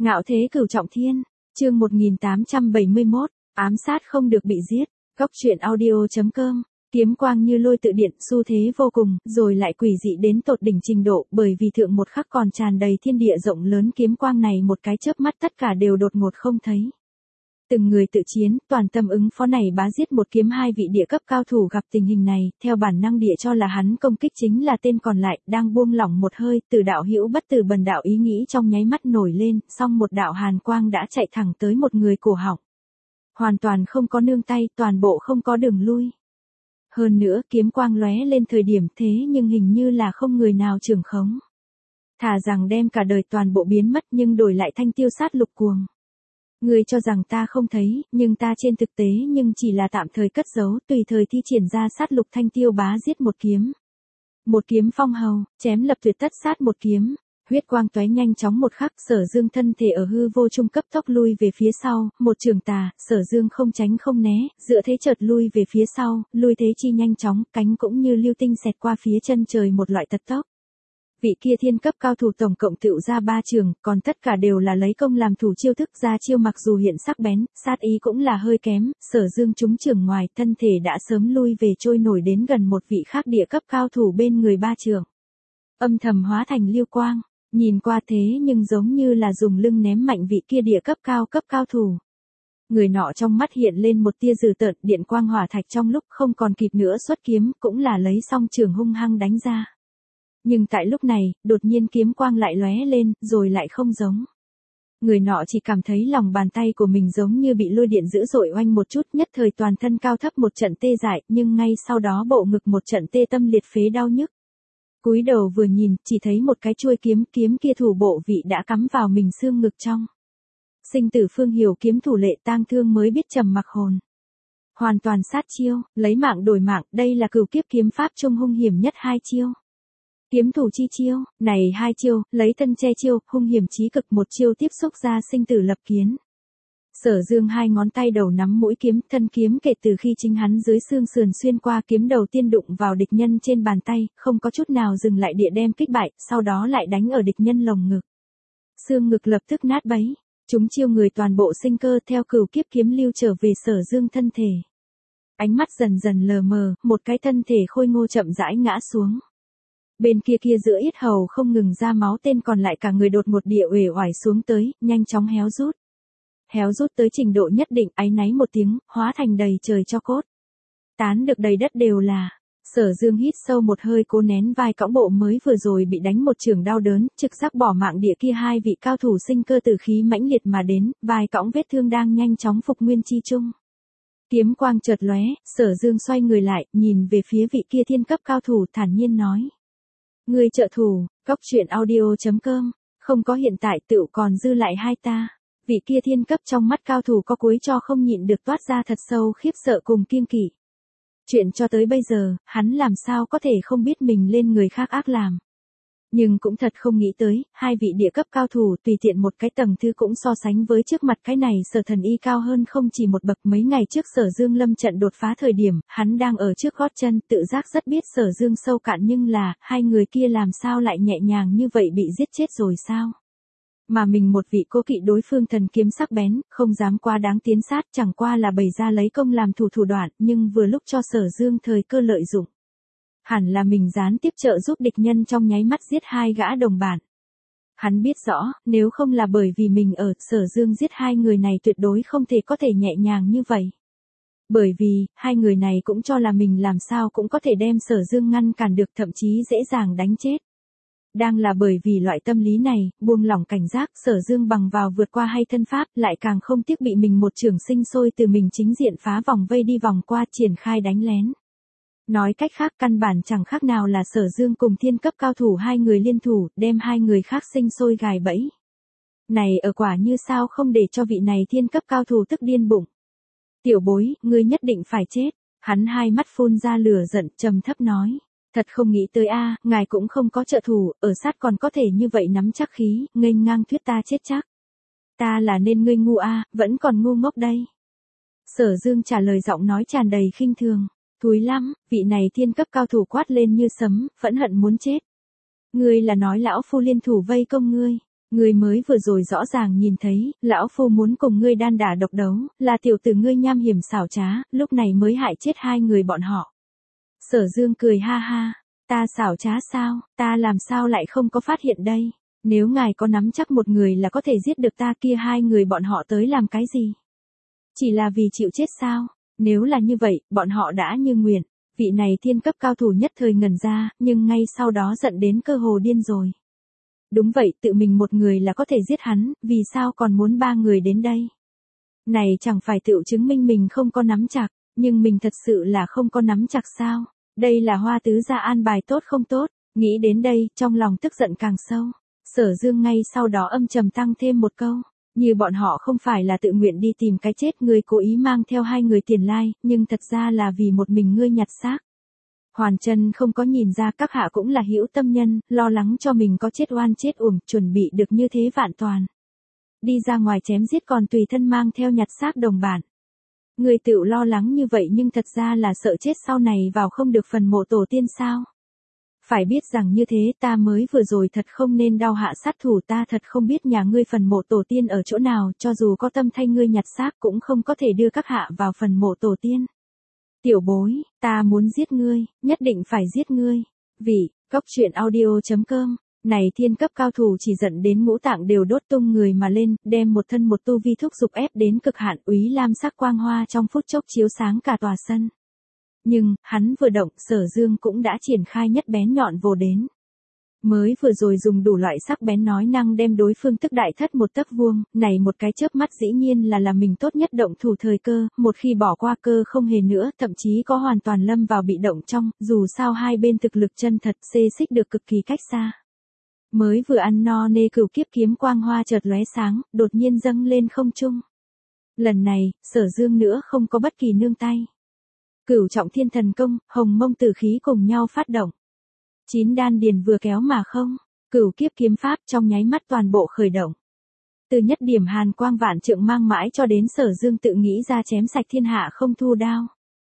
Ngạo thế cửu trọng thiên, chương 1871, ám sát không được bị giết, góc truyện audio.com, kiếm quang như lôi tự điện, xu thế vô cùng, rồi lại quỷ dị đến tột đỉnh trình độ, bởi vì thượng một khắc còn tràn đầy thiên địa rộng lớn, kiếm quang này một cái chớp mắt tất cả đều đột ngột không thấy. Từng người tự chiến, toàn tâm ứng phó này bá giết một kiếm hai vị địa cấp cao thủ gặp tình hình này, theo bản năng địa cho là hắn công kích chính là tên còn lại, đang buông lỏng một hơi, từ đạo hữu bất từ bần đạo ý nghĩ trong nháy mắt nổi lên, song một đạo hàn quang đã chạy thẳng tới một người cổ họng. Hoàn toàn không có nương tay, toàn bộ không có đường lui. Hơn nữa, kiếm quang lóe lên thời điểm thế nhưng hình như là không người nào trưởng khống. Thà rằng đem cả đời toàn bộ biến mất nhưng đổi lại thanh tiêu sát lục cuồng. Ngươi cho rằng ta không thấy, nhưng ta trên thực tế nhưng chỉ là tạm thời cất giấu, tùy thời thi triển ra sát lục thanh tiêu bá giết một kiếm. Một kiếm phong hầu, chém lập tuyệt tất sát một kiếm, huyết quang tóe nhanh chóng một khắc, Sở Dương thân thể ở hư vô trung cấp tốc lui về phía sau, một trường tà, Sở Dương không tránh không né, dựa thế chợt lui về phía sau, lui thế chi nhanh chóng, cánh cũng như lưu tinh xẹt qua phía chân trời một loại tật tốc. Vị kia thiên cấp cao thủ tổng cộng tựu ra 3 trường, còn tất cả đều là lấy công làm thủ chiêu thức ra chiêu, mặc dù hiện sắc bén, sát ý cũng là hơi kém, Sở Dương trúng trường ngoài, thân thể đã sớm lui về trôi nổi đến gần một vị khác địa cấp cao thủ bên người 3 trường. Âm thầm hóa thành lưu quang, nhìn qua thế nhưng giống như là dùng lưng ném mạnh vị kia địa cấp cao thủ. Người nọ trong mắt hiện lên một tia dữ tợn, điện quang hỏa thạch trong lúc không còn kịp nữa xuất kiếm, cũng là lấy song trường hung hăng đánh ra. Nhưng tại lúc này, đột nhiên kiếm quang lại lóe lên, rồi lại không giống. Người nọ chỉ cảm thấy lòng bàn tay của mình giống như bị lôi điện dữ dội oanh một chút, nhất thời toàn thân cao thấp một trận tê dại, nhưng ngay sau đó bộ ngực một trận tê tâm liệt phế đau nhức. Cúi đầu vừa nhìn, chỉ thấy một cái chuôi kiếm kia thủ bộ vị đã cắm vào mình xương ngực trong. Sinh tử phương hiểu kiếm thủ Lệ Tang Thương mới biết trầm mặc hồn. Hoàn toàn sát chiêu, lấy mạng đổi mạng, đây là cửu kiếp kiếm pháp trung hung hiểm nhất 2 chiêu. Kiếm thủ chi chiêu, này 2 chiêu, lấy thân che chiêu, hung hiểm chí cực, một chiêu tiếp xúc ra sinh tử lập kiến. Sở Dương 2 ngón tay đầu nắm mũi kiếm, thân kiếm kể từ khi chính hắn dưới xương sườn xuyên qua, kiếm đầu tiên đụng vào địch nhân trên bàn tay, không có chút nào dừng lại địa đem kích bại, sau đó lại đánh ở địch nhân lồng ngực. Xương ngực lập tức nát bấy, chúng chiêu người toàn bộ sinh cơ theo cửu kiếp kiếm lưu trở về Sở Dương thân thể. Ánh mắt dần dần lờ mờ, một cái thân thể khôi ngô chậm rãi ngã xuống. Bên kia giữa yết hầu không ngừng ra máu, tên còn lại cả người đột ngột địa uể oải xuống tới, nhanh chóng héo rút. Héo rút tới trình độ nhất định, áy náy một tiếng, hóa thành đầy trời tro cốt. Tán được đầy đất đều là. Sở Dương hít sâu một hơi, cố nén vai cõng bộ mới vừa rồi bị đánh một trường đau đớn, trực giác bỏ mạng địa kia hai vị cao thủ sinh cơ tử khí mãnh liệt mà đến, vai cõng vết thương đang nhanh chóng phục nguyên chi chung. Kiếm quang chợt lóe, Sở Dương xoay người lại, nhìn về phía vị kia thiên cấp cao thủ, thản nhiên nói: Người trợ thủ, góc truyện audio.com, không có hiện tại tựu còn dư lại hai ta. Vị kia thiên cấp trong mắt cao thủ có cuối cho không nhịn được toát ra thật sâu khiếp sợ cùng kiêng kỵ. Chuyện cho tới bây giờ, hắn làm sao có thể không biết mình lên người khác ác làm. Nhưng cũng thật không nghĩ tới, hai vị địa cấp cao thủ tùy tiện một cái tầng thứ cũng so sánh với trước mặt cái này Sở Thần Y cao hơn không chỉ một bậc. Mấy ngày trước Sở Dương lâm trận đột phá thời điểm, hắn đang ở trước gót chân, tự giác rất biết Sở Dương sâu cạn, nhưng là, hai người kia làm sao lại nhẹ nhàng như vậy bị giết chết rồi sao? Mà mình một vị cố kỵ đối phương thần kiếm sắc bén, không dám quá đáng tiến sát, chẳng qua là bày ra lấy công làm thủ đoạn, nhưng vừa lúc cho Sở Dương thời cơ lợi dụng. Hẳn là mình gián tiếp trợ giúp địch nhân trong nháy mắt giết hai gã đồng bạn. Hắn biết rõ, nếu không là bởi vì mình ở, Sở Dương giết hai người này tuyệt đối không thể có thể nhẹ nhàng như vậy. Bởi vì, hai người này cũng cho là mình làm sao cũng có thể đem Sở Dương ngăn cản được, thậm chí dễ dàng đánh chết. Đang là bởi vì loại tâm lý này, buông lỏng cảnh giác, Sở Dương bằng vào vượt qua hay thân pháp, lại càng không tiếc bị mình một trường sinh sôi từ mình chính diện phá vòng vây đi vòng qua, triển khai đánh lén. Nói cách khác, căn bản chẳng khác nào là Sở Dương cùng thiên cấp cao thủ hai người liên thủ, đem hai người khác sinh sôi gài bẫy. Này ở quả như sao không để cho vị này thiên cấp cao thủ tức điên bụng. Tiểu bối, ngươi nhất định phải chết. Hắn hai mắt phun ra lửa giận, trầm thấp nói. Thật không nghĩ tới a, ngài cũng không có trợ thủ, ở sát còn có thể như vậy nắm chắc khí, nghênh ngang thuyết ta chết chắc. Ta là nên ngươi ngu a, vẫn còn ngu ngốc đây. Sở Dương trả lời giọng nói tràn đầy khinh thường. Thúi lắm, vị này thiên cấp cao thủ quát lên như sấm, phẫn hận muốn chết. Ngươi là nói lão phu liên thủ vây công ngươi. Ngươi mới vừa rồi rõ ràng nhìn thấy, lão phu muốn cùng ngươi đan đả độc đấu, là tiểu tử ngươi nham hiểm xảo trá, lúc này mới hại chết hai người bọn họ. Sở Dương cười ha ha, ta xảo trá sao, ta làm sao lại không có phát hiện đây, nếu ngài có nắm chắc một người là có thể giết được ta kia hai người bọn họ tới làm cái gì? Chỉ là vì chịu chết sao? Nếu là như vậy, bọn họ đã như nguyện. Vị này thiên cấp cao thủ nhất thời ngẩn ra, nhưng ngay sau đó giận đến cơ hồ điên rồi. Đúng vậy, tự mình một người là có thể giết hắn, vì sao còn muốn ba người đến đây? Này chẳng phải tự chứng minh mình không có nắm chặt, nhưng mình thật sự là không có nắm chặt sao? Đây là Hoa tứ gia an bài tốt không tốt? Nghĩ đến đây, trong lòng tức giận càng sâu. Sở Dương ngay sau đó âm trầm tăng thêm một câu. Như bọn họ không phải là tự nguyện đi tìm cái chết, ngươi cố ý mang theo hai người tiền lai, nhưng thật ra là vì một mình ngươi nhặt xác. Hoàn Chân không có nhìn ra các hạ cũng là hữu tâm nhân, lo lắng cho mình có chết oan chết uổng, chuẩn bị được như thế vạn toàn. Đi ra ngoài chém giết còn tùy thân mang theo nhặt xác đồng bạn. Ngươi tự lo lắng như vậy nhưng thật ra là sợ chết sau này vào không được phần mộ tổ tiên sao? Phải biết rằng như thế ta mới vừa rồi thật không nên đau hạ sát thủ, ta thật không biết nhà ngươi phần mộ tổ tiên ở chỗ nào, cho dù có tâm thay ngươi nhặt xác cũng không có thể đưa các hạ vào phần mộ tổ tiên. Tiểu bối, ta muốn giết ngươi, nhất định phải giết ngươi. Vì, Cóc Truyện Audio.com, này thiên cấp cao thủ chỉ giận đến ngũ tạng đều đốt tung người mà lên, đem một thân một tu vi thúc dục ép đến cực hạn, úy lam sắc quang hoa trong phút chốc chiếu sáng cả tòa sân. Nhưng, hắn vừa động, Sở Dương cũng đã triển khai nhất bén nhọn vồ đến. Mới vừa rồi dùng đủ loại sắc bén nói năng đem đối phương tức đại thất một tấc vuông, này một cái chớp mắt dĩ nhiên là mình tốt nhất động thủ thời cơ, một khi bỏ qua cơ không hề nữa, thậm chí có hoàn toàn lâm vào bị động trong, dù sao hai bên thực lực chân thật xê xích được cực kỳ cách xa. Mới vừa ăn no nê cửu kiếp kiếm quang hoa chợt lóe sáng, đột nhiên dâng lên không trung. Lần này, Sở Dương nữa không có bất kỳ nương tay. Cửu trọng thiên thần công, hồng mông tử khí cùng nhau phát động. 9 đan điền vừa kéo mà không, cửu kiếp kiếm pháp trong nháy mắt toàn bộ khởi động. Từ nhất điểm hàn quang vạn trượng mang mãi cho đến Sở Dương tự nghĩ ra chém sạch thiên hạ không thu đao.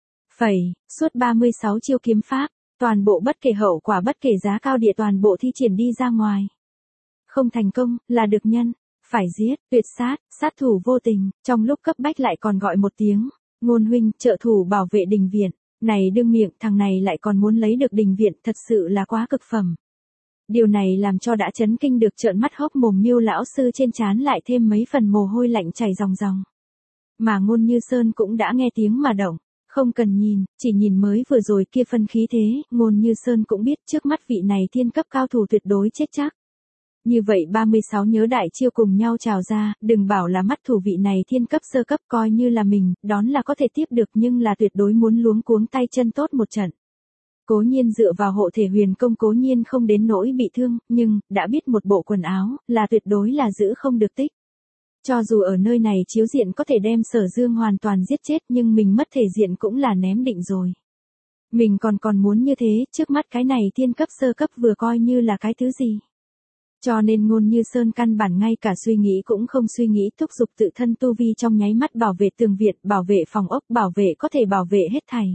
Suốt 36 chiêu kiếm pháp, toàn bộ bất kể hậu quả bất kể giá cao địa toàn bộ thi triển đi ra ngoài. Không thành công, là được nhân, phải giết, tuyệt sát, sát thủ vô tình, trong lúc cấp bách lại còn gọi một tiếng. Ngôn huynh, trợ thủ bảo vệ đình viện, này đương miệng, thằng này lại còn muốn lấy được đình viện, thật sự là quá cực phẩm. Điều này làm cho đã chấn kinh được trợn mắt hốc mồm Miêu lão sư trên trán lại thêm mấy phần mồ hôi lạnh chảy ròng ròng. Mà Ngôn Như Sơn cũng đã nghe tiếng mà động, không cần nhìn, chỉ nhìn mới vừa rồi kia phân khí thế, Ngôn Như Sơn cũng biết trước mắt vị này thiên cấp cao thủ tuyệt đối chết chắc. Như vậy 36 nhớ đại chiêu cùng nhau trào ra, đừng bảo là mắt thủ vị này thiên cấp sơ cấp coi như là mình, đón là có thể tiếp được nhưng là tuyệt đối muốn luống cuống tay chân tốt một trận. Cố Nhiên dựa vào hộ thể huyền công Cố Nhiên không đến nỗi bị thương, nhưng, đã biết một bộ quần áo, là tuyệt đối là giữ không được tích. Cho dù ở nơi này chiếu diện có thể đem Sở Dương hoàn toàn giết chết nhưng mình mất thể diện cũng là ném định rồi. Mình còn muốn như thế, trước mắt cái này thiên cấp sơ cấp vừa coi như là cái thứ gì. Cho nên Ngôn Như Sơn căn bản ngay cả suy nghĩ cũng không suy nghĩ, thúc giục tự thân tu vi trong nháy mắt bảo vệ tường viện, bảo vệ phòng ốc, bảo vệ có thể bảo vệ hết thảy.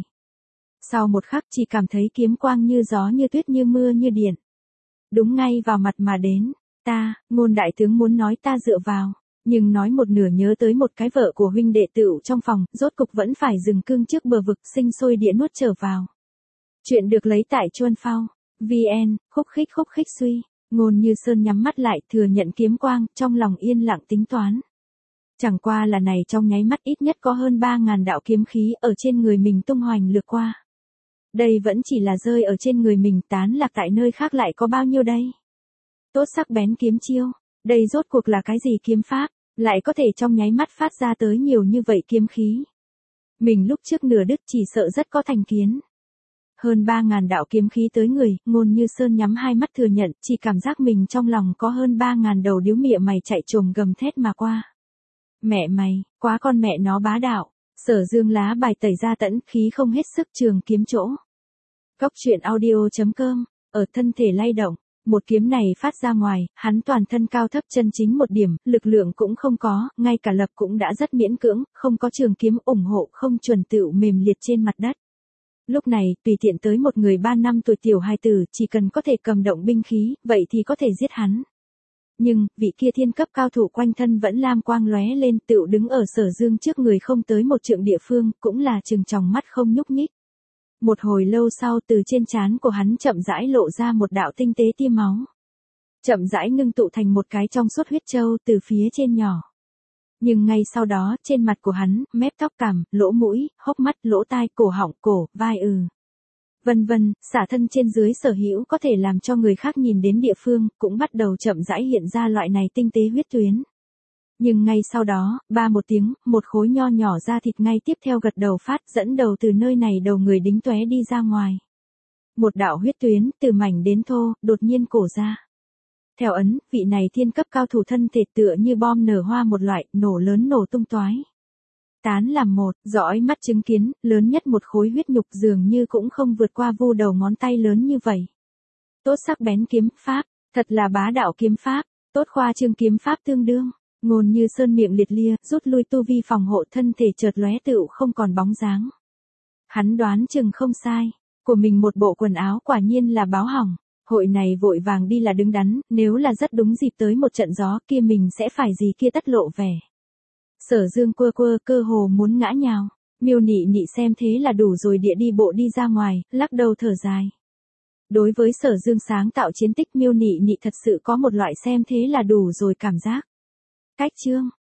Sau một khắc chỉ cảm thấy kiếm quang như gió như tuyết như mưa như điện. Đúng ngay vào mặt mà đến, Ngôn đại tướng muốn nói ta dựa vào, nhưng nói một nửa nhớ tới một cái vợ của huynh đệ tựu trong phòng, rốt cục vẫn phải dừng cương trước bờ vực sinh sôi địa nuốt trở vào. Chuyện được lấy tại Chuan Phao, VN, khúc khích suy. Ngôn Như Sơn nhắm mắt lại thừa nhận kiếm quang, trong lòng yên lặng tính toán. Chẳng qua là này trong nháy mắt ít nhất có hơn 3.000 đạo kiếm khí ở trên người mình tung hoành lướt qua. Đây vẫn chỉ là rơi ở trên người mình, tán lạc tại nơi khác lại có bao nhiêu đây? Tốt sắc bén kiếm chiêu, đây rốt cuộc là cái gì kiếm pháp, lại có thể trong nháy mắt phát ra tới nhiều như vậy kiếm khí. Mình lúc trước nửa đứt chỉ sợ rất có thành kiến. Hơn 3.000 đạo kiếm khí tới người, Ngôn Như Sơn nhắm hai mắt thừa nhận, chỉ cảm giác mình trong lòng có hơn 3.000 đầu điếu mịa mày chạy trồm gầm thét mà qua. Mẹ mày, quá con mẹ nó bá đạo, Sở Dương lá bài tẩy ra tẫn khí không hết sức trường kiếm chỗ. Cóc Truyện Audio.com, ở thân thể lay động, một kiếm này phát ra ngoài, hắn toàn thân cao thấp chân chính một điểm, lực lượng cũng không có, ngay cả lập cũng đã rất miễn cưỡng, không có trường kiếm ủng hộ, không chuẩn tựu mềm liệt trên mặt đất. Lúc này, tùy tiện tới một người 3 năm tuổi tiểu hài tử, chỉ cần có thể cầm động binh khí, vậy thì có thể giết hắn. Nhưng, vị kia thiên cấp cao thủ quanh thân vẫn lam quang lóe lên, tựu đứng ở Sở Dương trước người không tới một trượng địa phương, cũng là chừng tròng mắt không nhúc nhích. Một hồi lâu sau, từ trên trán của hắn chậm rãi lộ ra một đạo tinh tế tia máu. Chậm rãi ngưng tụ thành một cái trong suốt huyết châu từ phía trên nhỏ. Nhưng ngay sau đó, trên mặt của hắn, mép tóc cằm, lỗ mũi, hốc mắt, lỗ tai, cổ họng, cổ, vai vân vân, xả thân trên dưới sở hữu có thể làm cho người khác nhìn đến địa phương, cũng bắt đầu chậm rãi hiện ra loại này tinh tế huyết tuyến. Nhưng ngay sau đó, ba một tiếng, một khối nho nhỏ da thịt ngay tiếp theo gật đầu phát, dẫn đầu từ nơi này đầu người đính tóe đi ra ngoài. Một đạo huyết tuyến, từ mảnh đến thô, đột nhiên cổ ra. Theo ấn, vị này thiên cấp cao thủ thân thể tựa như bom nở hoa một loại, nổ lớn nổ tung toái. Tán làm một, dõi mắt chứng kiến, lớn nhất một khối huyết nhục dường như cũng không vượt qua vu đầu ngón tay lớn như vậy. Tốt sắc bén kiếm pháp, thật là bá đạo kiếm pháp, tốt khoa trương kiếm pháp tương đương, ngôn như sơn miệng liệt lia, rút lui tu vi phòng hộ thân thể chợt lóe tựu không còn bóng dáng. Hắn đoán chừng không sai, của mình một bộ quần áo quả nhiên là báo hỏng. Hội này vội vàng đi là đứng đắn, nếu là rất đúng dịp tới một trận gió kia mình sẽ phải gì kia tất lộ vẻ. Sở Dương quơ quơ cơ hồ muốn ngã nhào, Miêu Nị Nị xem thế là đủ rồi địa đi bộ đi ra ngoài, lắc đầu thở dài. Đối với Sở Dương sáng tạo chiến tích Miêu Nị Nị thật sự có một loại xem thế là đủ rồi cảm giác. Cách chương